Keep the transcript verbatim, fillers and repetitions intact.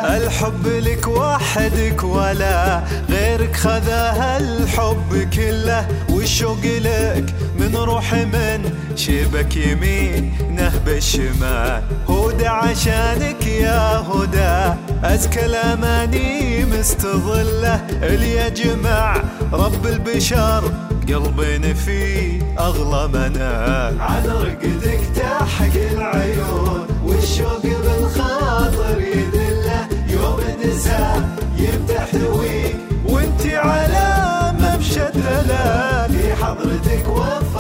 الحب لك وحدك ولا غيرك خذاها الحب كله، والشوق لك من روحي من شبك يمين نهب الشمال. هدى عشانك يا هدى أزكى الأماني مستظلة، اللي يجمع رب البشر قلبنا فيه أغلى منال. عن رقدك تحق العيون والشوق بالخاطر يدله، يوم النساء يمتحويك وانتي على ممشى الدلال، في حضرتك وفا